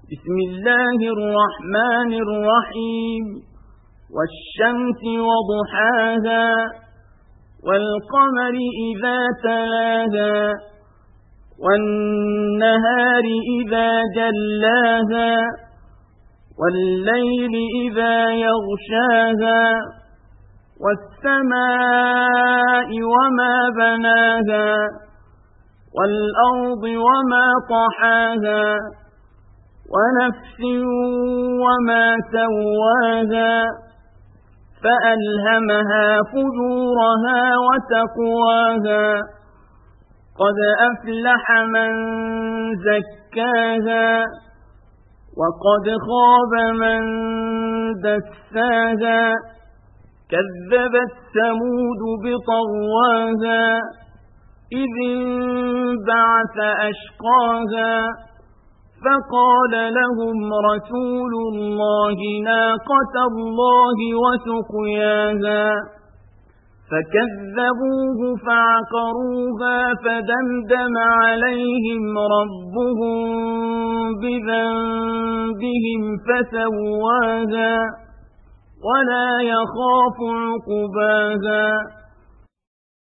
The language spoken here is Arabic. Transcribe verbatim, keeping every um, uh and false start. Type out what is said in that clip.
بسم الله الرحمن الرحيم والشمس وضحاها والقمر إذا تلاها والنهار إذا جلاها والليل إذا يغشاها والسماء وما بناها والأرض وما طحاها ونفس وما سواها فألهمها فجورها وتقواها قد أفلح من زكاها وقد خاب من دساها كذبت ثمود بطغواها إذ انبعث أشقاها فقال لهم رسول الله ناقة الله وسقياها فكذبوه فعقروها فدمدم عليهم ربهم بذنبهم فسواها ولا يخاف عقباها